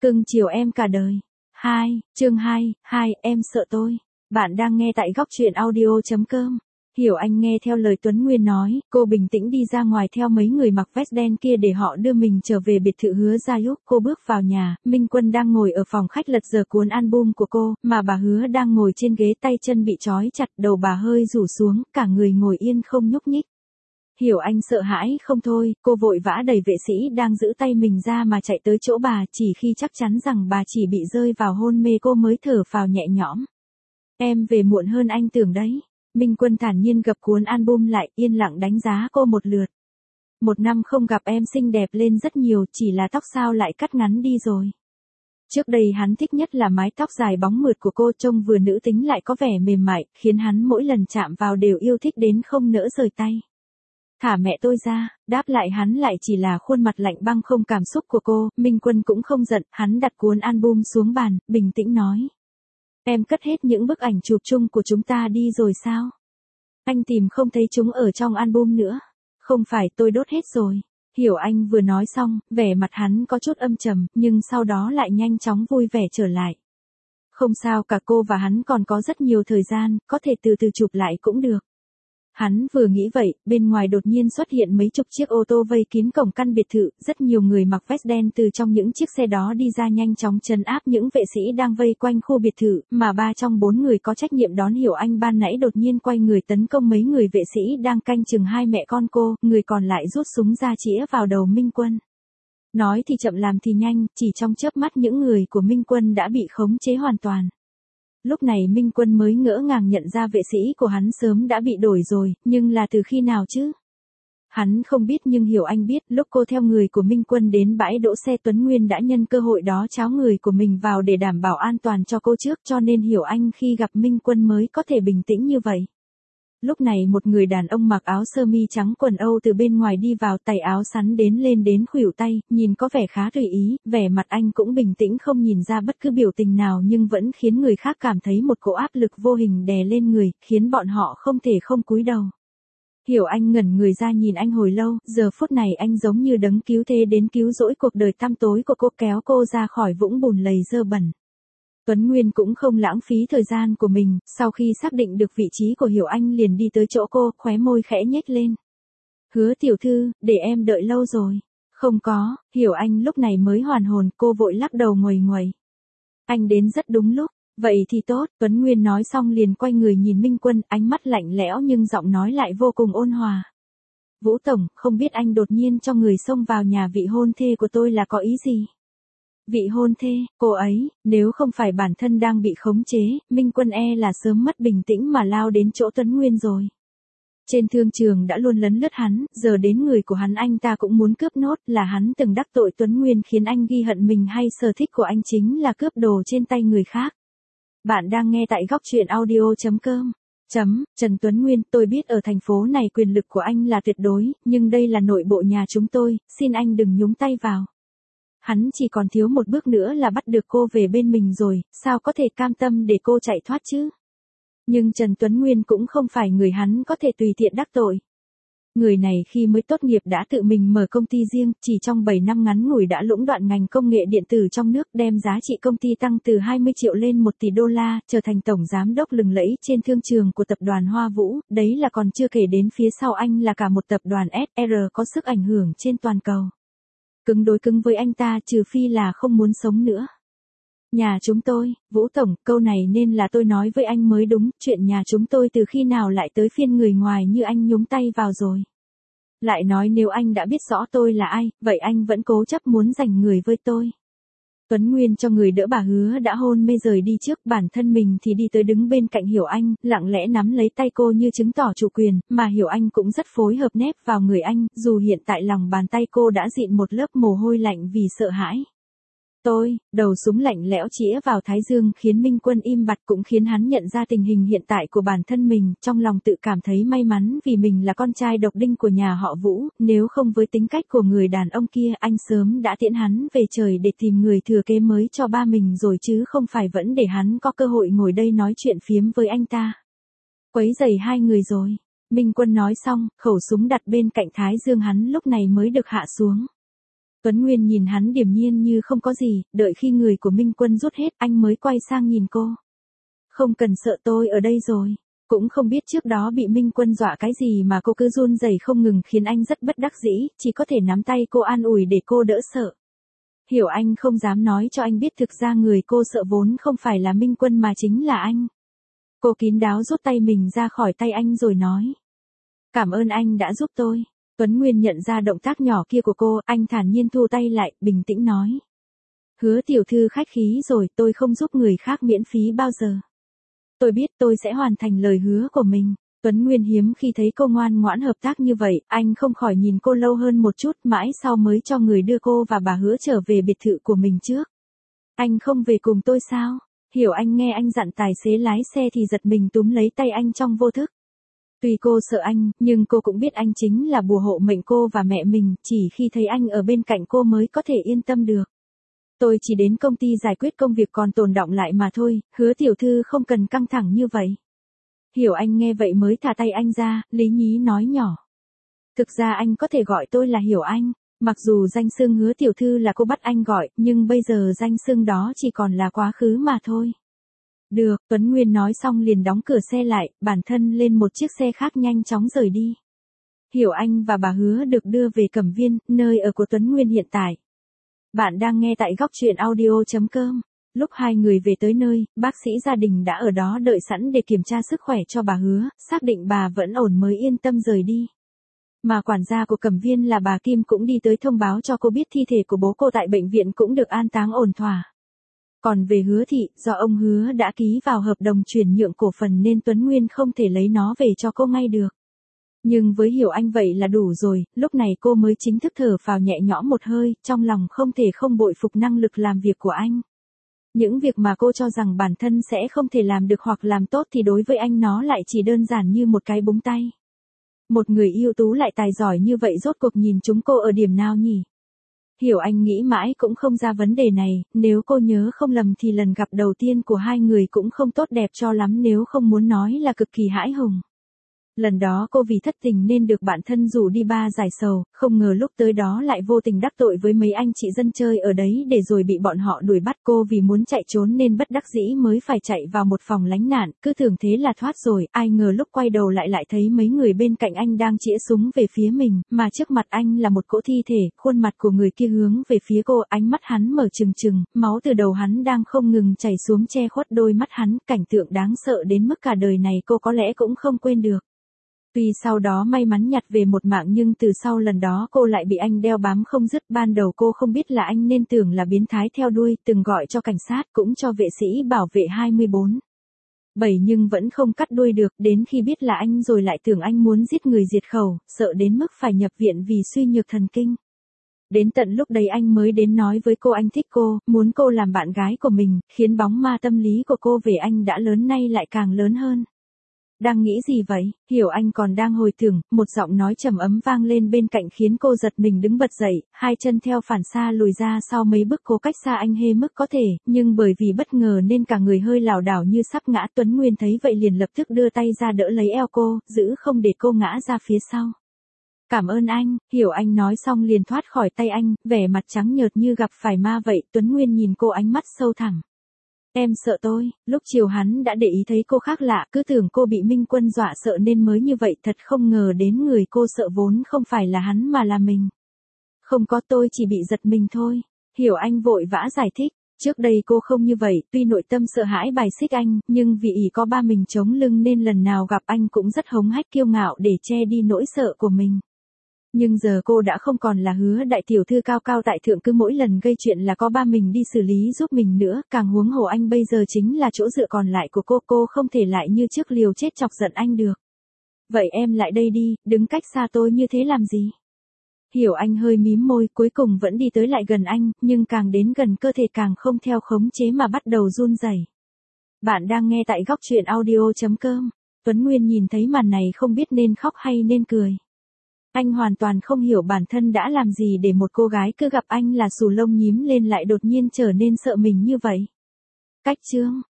Cưng chiều em cả đời. 2, chương 2, em sợ tôi. Bạn đang nghe tại góc truyện audio.com. Hiểu Anh nghe theo lời Tuấn Nguyên nói, cô bình tĩnh đi ra ngoài theo mấy người mặc vest đen kia để họ đưa mình trở về biệt thự Hứa Gia Lúc. Cô bước vào nhà, Minh Quân đang ngồi ở phòng khách lật dở cuốn album của cô, mà bà Hứa đang ngồi trên ghế tay chân bị trói chặt, đầu bà hơi rủ xuống, cả người ngồi yên không nhúc nhích. Hiểu Anh sợ hãi không thôi, cô vội vã đẩy vệ sĩ đang giữ tay mình ra mà chạy tới chỗ bà, chỉ khi chắc chắn rằng bà chỉ bị rơi vào hôn mê cô mới thở phào nhẹ nhõm. Em về muộn hơn anh tưởng đấy. Minh Quân thản nhiên gập cuốn album lại, yên lặng đánh giá cô một lượt. 1 năm không gặp em xinh đẹp lên rất nhiều, chỉ là tóc sao lại cắt ngắn đi rồi. Trước đây hắn thích nhất là mái tóc dài bóng mượt của cô, trông vừa nữ tính lại có vẻ mềm mại, khiến hắn mỗi lần chạm vào đều yêu thích đến không nỡ rời tay. Thả mẹ tôi ra, đáp lại hắn lại chỉ là khuôn mặt lạnh băng không cảm xúc của cô. Minh Quân cũng không giận, hắn đặt cuốn album xuống bàn, bình tĩnh nói. Em cất hết những bức ảnh chụp chung của chúng ta đi rồi sao? Anh tìm không thấy chúng ở trong album nữa. Không phải, tôi đốt hết rồi. Hiểu Anh vừa nói xong, vẻ mặt hắn có chút âm trầm, nhưng sau đó lại nhanh chóng vui vẻ trở lại. Không sao cả, cô và hắn còn có rất nhiều thời gian, có thể từ từ chụp lại cũng được. Hắn vừa nghĩ vậy, bên ngoài đột nhiên xuất hiện mấy chục chiếc ô tô vây kín cổng căn biệt thự, rất nhiều người mặc vest đen từ trong những chiếc xe đó đi ra nhanh chóng trấn áp những vệ sĩ đang vây quanh khu biệt thự, mà 3 trong 4 người có trách nhiệm đón Hiểu Anh ban nãy đột nhiên quay người tấn công mấy người vệ sĩ đang canh chừng 2 mẹ con cô, người còn lại rút súng ra chĩa vào đầu Minh Quân. Nói thì chậm làm thì nhanh, chỉ trong chớp mắt những người của Minh Quân đã bị khống chế hoàn toàn. Lúc này Minh Quân mới ngỡ ngàng nhận ra vệ sĩ của hắn sớm đã bị đổi rồi, nhưng là từ khi nào chứ? Hắn không biết nhưng Hiểu Anh biết, lúc cô theo người của Minh Quân đến bãi đỗ xe, Tuấn Nguyên đã nhân cơ hội đó tráo người của mình vào để đảm bảo an toàn cho cô trước, cho nên Hiểu Anh khi gặp Minh Quân mới có thể bình tĩnh như vậy. Lúc này một người đàn ông mặc áo sơ mi trắng quần Âu từ bên ngoài đi vào, tay áo sắn lên đến khuỷu tay, nhìn có vẻ khá tùy ý, vẻ mặt anh cũng bình tĩnh không nhìn ra bất cứ biểu tình nào nhưng vẫn khiến người khác cảm thấy một cỗ áp lực vô hình đè lên người, khiến bọn họ không thể không cúi đầu. Hiểu Anh ngẩn người ra nhìn anh hồi lâu, giờ phút này anh giống như đấng cứu thế đến cứu rỗi cuộc đời tăm tối của cô, kéo cô ra khỏi vũng bùn lầy dơ bẩn. Tuấn Nguyên cũng không lãng phí thời gian của mình, sau khi xác định được vị trí của Hiểu Anh liền đi tới chỗ cô, khóe môi khẽ nhếch lên. Hứa tiểu thư, để em đợi lâu rồi. Không có, Hiểu Anh lúc này mới hoàn hồn, cô vội lắc đầu nguầy nguầy. Anh đến rất đúng lúc, vậy thì tốt, Tuấn Nguyên nói xong liền quay người nhìn Minh Quân, ánh mắt lạnh lẽo nhưng giọng nói lại vô cùng ôn hòa. Vũ Tổng, không biết anh đột nhiên cho người xông vào nhà vị hôn thê của tôi là có ý gì? Vị hôn thê, cô ấy, nếu không phải bản thân đang bị khống chế, Minh Quân là sớm mất bình tĩnh mà lao đến chỗ Tuấn Nguyên rồi. Trên thương trường đã luôn lấn lướt hắn, giờ đến người của hắn anh ta cũng muốn cướp nốt, là hắn từng đắc tội Tuấn Nguyên khiến anh ghi hận mình hay sở thích của anh chính là cướp đồ trên tay người khác. Bạn đang nghe tại góc truyện audio.com. Trần Tuấn Nguyên, tôi biết ở thành phố này quyền lực của anh là tuyệt đối, nhưng đây là nội bộ nhà chúng tôi, xin anh đừng nhúng tay vào. Hắn chỉ còn thiếu một bước nữa là bắt được cô về bên mình rồi, sao có thể cam tâm để cô chạy thoát chứ? Nhưng Trần Tuấn Nguyên cũng không phải người hắn có thể tùy tiện đắc tội. Người này khi mới tốt nghiệp đã tự mình mở công ty riêng, chỉ trong 7 năm ngắn ngủi đã lũng đoạn ngành công nghệ điện tử trong nước, đem giá trị công ty tăng từ 20 triệu lên 1 tỷ đô la, trở thành tổng giám đốc lừng lẫy trên thương trường của tập đoàn Hoa Vũ, đấy là còn chưa kể đến phía sau anh là cả một tập đoàn SR có sức ảnh hưởng trên toàn cầu. Cứng đối cứng với anh ta trừ phi là không muốn sống nữa. Nhà chúng tôi, Vũ Tổng, câu này nên là tôi nói với anh mới đúng, chuyện nhà chúng tôi từ khi nào lại tới phiên người ngoài như anh nhúng tay vào rồi. Lại nói nếu anh đã biết rõ tôi là ai, vậy anh vẫn cố chấp muốn giành người với tôi. Tuấn Nguyên cho người đỡ bà Hứa đã hôn mê rời đi trước, bản thân mình thì đi tới đứng bên cạnh Hiểu Anh, lặng lẽ nắm lấy tay cô như chứng tỏ chủ quyền, mà Hiểu Anh cũng rất phối hợp nép vào người anh, dù hiện tại lòng bàn tay cô đã dịn một lớp mồ hôi lạnh vì sợ hãi. Đầu súng lạnh lẽo chĩa vào thái dương khiến Minh Quân im bặt, cũng khiến hắn nhận ra tình hình hiện tại của bản thân mình, trong lòng tự cảm thấy may mắn vì mình là con trai độc đinh của nhà họ Vũ, nếu không với tính cách của người đàn ông kia anh sớm đã tiễn hắn về trời để tìm người thừa kế mới cho ba mình rồi chứ không phải vẫn để hắn có cơ hội ngồi đây nói chuyện phiếm với anh ta. Quấy rầy hai người rồi. Minh Quân nói xong, khẩu súng đặt bên cạnh thái dương hắn lúc này mới được hạ xuống. Tuấn Nguyên nhìn hắn điềm nhiên như không có gì, đợi khi người của Minh Quân rút hết anh mới quay sang nhìn cô. Không cần sợ, tôi ở đây rồi. Cũng không biết trước đó bị Minh Quân dọa cái gì mà cô cứ run rẩy không ngừng khiến anh rất bất đắc dĩ, chỉ có thể nắm tay cô an ủi để cô đỡ sợ. Hiểu Anh không dám nói cho anh biết thực ra người cô sợ vốn không phải là Minh Quân mà chính là anh. Cô kín đáo rút tay mình ra khỏi tay anh rồi nói. Cảm ơn anh đã giúp tôi. Tuấn Nguyên nhận ra động tác nhỏ kia của cô, anh thản nhiên thu tay lại, bình tĩnh nói. Hứa tiểu thư khách khí rồi, tôi không giúp người khác miễn phí bao giờ. Tôi biết tôi sẽ hoàn thành lời hứa của mình. Tuấn Nguyên hiếm khi thấy cô ngoan ngoãn hợp tác như vậy, anh không khỏi nhìn cô lâu hơn một chút, mãi sau mới cho người đưa cô và bà Hứa trở về biệt thự của mình trước. Anh không về cùng tôi sao? Hiểu Anh nghe anh dặn tài xế lái xe thì giật mình túm lấy tay anh trong vô thức. Tuy cô sợ anh, nhưng cô cũng biết anh chính là bùa hộ mệnh cô và mẹ mình, chỉ khi thấy anh ở bên cạnh cô mới có thể yên tâm được. Tôi chỉ đến công ty giải quyết công việc còn tồn đọng lại mà thôi, Hứa tiểu thư không cần căng thẳng như vậy. Hiểu Anh nghe vậy mới thả tay anh ra, lý nhí nói nhỏ. Thực ra anh có thể gọi tôi là Hiểu Anh, mặc dù danh xưng Hứa tiểu thư là cô bắt anh gọi, nhưng bây giờ danh xưng đó chỉ còn là quá khứ mà thôi. Được, Tuấn Nguyên nói xong liền đóng cửa xe lại, bản thân lên một chiếc xe khác nhanh chóng rời đi. Hiểu Anh và bà Hứa được đưa về Cẩm Viên, nơi ở của Tuấn Nguyên hiện tại. Bạn đang nghe tại góc truyện audio.com. Lúc hai người về tới nơi, bác sĩ gia đình đã ở đó đợi sẵn để kiểm tra sức khỏe cho bà Hứa, xác định bà vẫn ổn mới yên tâm rời đi. Mà quản gia của Cẩm Viên là bà Kim cũng đi tới thông báo cho cô biết thi thể của bố cô tại bệnh viện cũng được an táng ổn thỏa. Còn về Hứa thị, do ông Hứa đã ký vào hợp đồng chuyển nhượng cổ phần nên Tuấn Nguyên không thể lấy nó về cho cô ngay được. Nhưng với Hiểu Anh vậy là đủ rồi, lúc này cô mới chính thức thở phào nhẹ nhõm một hơi, trong lòng không thể không bội phục năng lực làm việc của anh. Những việc mà cô cho rằng bản thân sẽ không thể làm được hoặc làm tốt thì đối với anh nó lại chỉ đơn giản như một cái búng tay. Một người ưu tú lại tài giỏi như vậy rốt cuộc nhìn chúng cô ở điểm nào nhỉ? Hiểu Anh nghĩ mãi cũng không ra vấn đề này, nếu cô nhớ không lầm thì lần gặp đầu tiên của hai người cũng không tốt đẹp cho lắm nếu không muốn nói là cực kỳ hãi hùng. Lần đó cô vì thất tình nên được bạn thân rủ đi ba giải sầu, không ngờ lúc tới đó lại vô tình đắc tội với mấy anh chị dân chơi ở đấy để rồi bị bọn họ đuổi bắt. Cô vì muốn chạy trốn nên bất đắc dĩ mới phải chạy vào một phòng lánh nạn, cứ tưởng thế là thoát rồi, ai ngờ lúc quay đầu lại thấy mấy người bên cạnh anh đang chĩa súng về phía mình, mà trước mặt anh là một cỗ thi thể, khuôn mặt của người kia hướng về phía cô, ánh mắt hắn mở trừng trừng, máu từ đầu hắn đang không ngừng chảy xuống che khuất đôi mắt hắn, cảnh tượng đáng sợ đến mức cả đời này cô có lẽ cũng không quên được. Tuy sau đó may mắn nhặt về một mạng nhưng từ sau lần đó cô lại bị anh đeo bám không dứt. Ban đầu cô không biết là anh nên tưởng là biến thái theo đuôi, từng gọi cho cảnh sát cũng cho vệ sĩ bảo vệ 24/7 nhưng vẫn không cắt đuôi được, đến khi biết là anh rồi lại tưởng anh muốn giết người diệt khẩu, sợ đến mức phải nhập viện vì suy nhược thần kinh. Đến tận lúc đấy anh mới đến nói với cô anh thích cô, muốn cô làm bạn gái của mình, khiến bóng ma tâm lý của cô về anh đã lớn nay lại càng lớn hơn. Đang nghĩ gì vậy? Hiểu Anh còn đang hồi tưởng, một giọng nói trầm ấm vang lên bên cạnh khiến cô giật mình đứng bật dậy, hai chân theo phản xạ lùi ra sau mấy bước cố cách xa anh hết mức có thể, nhưng bởi vì bất ngờ nên cả người hơi lảo đảo như sắp ngã. Tuấn Nguyên thấy vậy liền lập tức đưa tay ra đỡ lấy eo cô, giữ không để cô ngã ra phía sau. Cảm ơn anh, Hiểu Anh nói xong liền thoát khỏi tay anh, vẻ mặt trắng nhợt như gặp phải ma vậy. Tuấn Nguyên nhìn cô ánh mắt sâu thẳm. Em sợ tôi, lúc chiều hắn đã để ý thấy cô khác lạ, cứ tưởng cô bị Minh Quân dọa sợ nên mới như vậy, thật không ngờ đến người cô sợ vốn không phải là hắn mà là mình. Không có, tôi chỉ bị giật mình thôi. Hiểu Anh vội vã giải thích, trước đây cô không như vậy, tuy nội tâm sợ hãi bài xích anh, nhưng vì ỷ có ba mình chống lưng nên lần nào gặp anh cũng rất hống hách kiêu ngạo để che đi nỗi sợ của mình. Nhưng giờ cô đã không còn là Hứa đại tiểu thư cao cao tại thượng cứ mỗi lần gây chuyện là có ba mình đi xử lý giúp mình nữa, càng huống hồ anh bây giờ chính là chỗ dựa còn lại của cô không thể lại như trước liều chết chọc giận anh được. Vậy em lại đây đi, đứng cách xa tôi như thế làm gì? Hiểu Anh hơi mím môi, cuối cùng vẫn đi tới lại gần anh, nhưng càng đến gần cơ thể càng không theo khống chế mà bắt đầu run rẩy. Bạn đang nghe tại góc truyện audio.com. Tuấn Nguyên nhìn thấy màn này không biết nên khóc hay nên cười. Anh hoàn toàn không hiểu bản thân đã làm gì để một cô gái cứ gặp anh là xù lông nhím lên lại đột nhiên trở nên sợ mình như vậy. Cách chương